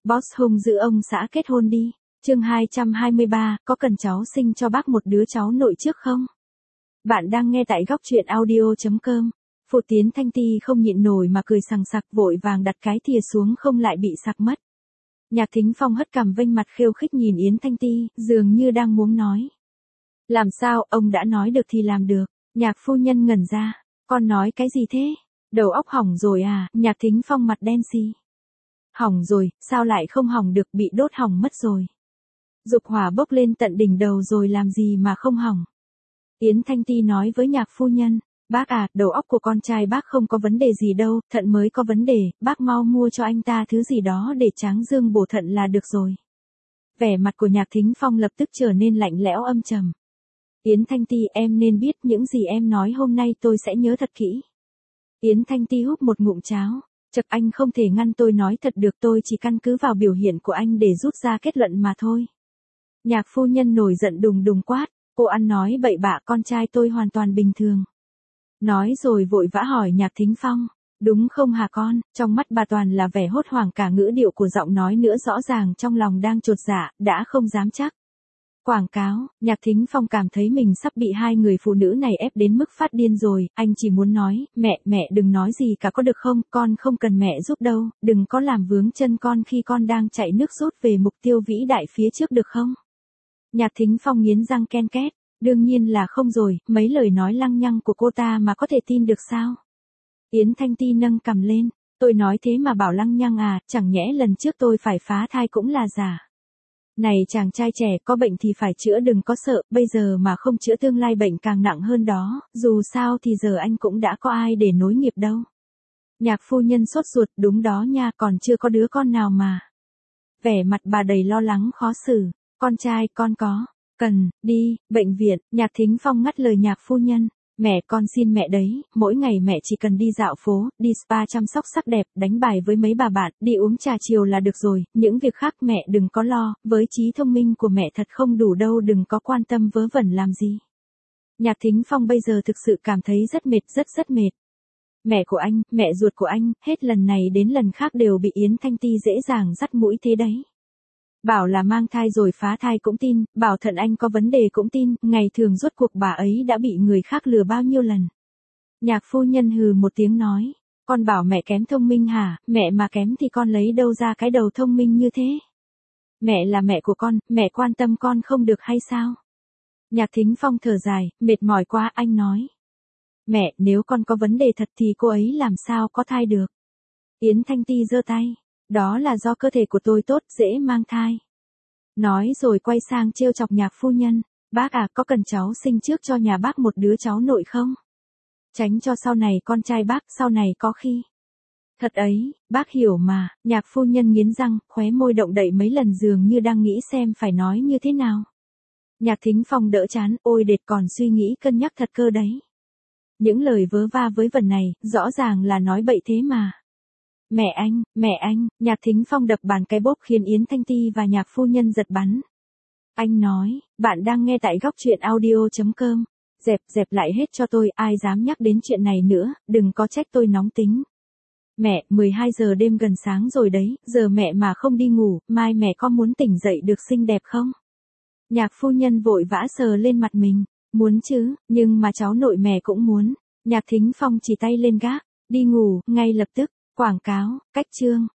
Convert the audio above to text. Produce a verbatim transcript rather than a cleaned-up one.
Boss hung giữ ông xã kết hôn đi. Chương hai trăm hai mươi ba, có cần cháu sinh cho bác một đứa cháu nội trước không? Bạn đang nghe tại góc truyện audio chấm com. Phụ Tiến Thanh Ti không nhịn nổi mà cười sằng sặc, vội vàng đặt cái thìa xuống không lại bị sặc mất. Nhạc Thính Phong hất cằm vênh mặt khiêu khích nhìn Yến Thanh Ti, dường như đang muốn nói. Làm sao, ông đã nói được thì làm được. Nhạc phu nhân ngẩn ra. Con nói cái gì thế? Đầu óc hỏng rồi à? Nhạc Thính Phong mặt đen xì. Hỏng rồi, sao lại không hỏng được, bị đốt hỏng mất rồi. Dục hỏa bốc lên tận đỉnh đầu rồi làm gì mà không hỏng. Yến Thanh Ti nói với nhạc phu nhân, bác à, đầu óc của con trai bác không có vấn đề gì đâu, thận mới có vấn đề, bác mau mua cho anh ta thứ gì đó để tráng dương bổ thận là được rồi. Vẻ mặt của Nhạc Thính Phong lập tức trở nên lạnh lẽo âm trầm. Yến Thanh Ti, em nên biết những gì em nói hôm nay tôi sẽ nhớ thật kỹ. Yến Thanh Ti húp một ngụm cháo. Chật, anh không thể ngăn tôi nói thật được, tôi chỉ căn cứ vào biểu hiện của anh để rút ra kết luận mà thôi. Nhạc phu nhân nổi giận đùng đùng quát, cô ăn nói bậy bạ, con trai tôi hoàn toàn bình thường. Nói rồi vội vã hỏi Nhạc Thính Phong, đúng không hả con? Trong mắt bà toàn là vẻ hốt hoảng, cả ngữ điệu của giọng nói nữa rõ ràng trong lòng đang chột dạ, đã không dám chắc. Quảng cáo, Nhạc Thính Phong cảm thấy mình sắp bị hai người phụ nữ này ép đến mức phát điên rồi, anh chỉ muốn nói, mẹ, mẹ đừng nói gì cả có được không, con không cần mẹ giúp đâu, đừng có làm vướng chân con khi con đang chạy nước rút về mục tiêu vĩ đại phía trước được không? Nhạc Thính Phong nghiến răng ken két, đương nhiên là không rồi, mấy lời nói lăng nhăng của cô ta mà có thể tin được sao? Yến Thanh Ti nâng cằm lên, tôi nói thế mà bảo lăng nhăng à, chẳng nhẽ lần trước tôi phải phá thai cũng là giả. Này chàng trai trẻ, có bệnh thì phải chữa, đừng có sợ, bây giờ mà không chữa tương lai bệnh càng nặng hơn đó, dù sao thì giờ anh cũng đã có ai để nối nghiệp đâu. Nhạc phu nhân sốt ruột, đúng đó nha, còn chưa có đứa con nào mà. Vẻ mặt bà đầy lo lắng khó xử, con trai con có, cần, đi, bệnh viện. Nhạc Thính Phong ngắt lời nhạc phu nhân. Mẹ, con xin mẹ đấy, mỗi ngày mẹ chỉ cần đi dạo phố, đi spa chăm sóc sắc đẹp, đánh bài với mấy bà bạn, đi uống trà chiều là được rồi, những việc khác mẹ đừng có lo, với trí thông minh của mẹ thật không đủ đâu, đừng có quan tâm vớ vẩn làm gì. Nhạc Thính Phong bây giờ thực sự cảm thấy rất mệt, rất rất mệt. Mẹ của anh, mẹ ruột của anh, hết lần này đến lần khác đều bị Yến Thanh Ti dễ dàng dắt mũi thế đấy. Bảo là mang thai rồi phá thai cũng tin, bảo thận anh có vấn đề cũng tin, ngày thường rốt cuộc bà ấy đã bị người khác lừa bao nhiêu lần. Nhạc phu nhân hừ một tiếng nói, con bảo mẹ kém thông minh hả, mẹ mà kém thì con lấy đâu ra cái đầu thông minh như thế. Mẹ là mẹ của con, mẹ quan tâm con không được hay sao? Nhạc Thính Phong thở dài, mệt mỏi quá, anh nói. Mẹ, nếu con có vấn đề thật thì cô ấy làm sao có thai được? Yến Thanh Ti giơ tay. Đó là do cơ thể của tôi tốt, dễ mang thai. Nói rồi quay sang trêu chọc nhạc phu nhân. Bác à, có cần cháu sinh trước cho nhà bác một đứa cháu nội không? Tránh cho sau này con trai bác, sau này có khi. Thật ấy, bác hiểu mà. Nhạc phu nhân nghiến răng, khóe môi động đậy mấy lần dường như đang nghĩ xem phải nói như thế nào. Nhạc Thính Phong đỡ chán, ôi đệt, còn suy nghĩ cân nhắc thật cơ đấy. Những lời vớ va với vẩn này, rõ ràng là nói bậy thế mà. Mẹ anh, mẹ anh, Nhạc Thính Phong đập bàn cái bốp khiến Yến Thanh Ti và nhạc phu nhân giật bắn. Anh nói, bạn đang nghe tại góc truyện audio chấm com. Dẹp, dẹp lại hết cho tôi, ai dám nhắc đến chuyện này nữa, đừng có trách tôi nóng tính. Mẹ, mười hai giờ đêm gần sáng rồi đấy, giờ mẹ mà không đi ngủ, mai mẹ có muốn tỉnh dậy được xinh đẹp không? Nhạc phu nhân vội vã sờ lên mặt mình, muốn chứ, nhưng mà cháu nội mẹ cũng muốn. Nhạc Thính Phong chỉ tay lên gác, đi ngủ, ngay lập tức. Quảng cáo, cách chương.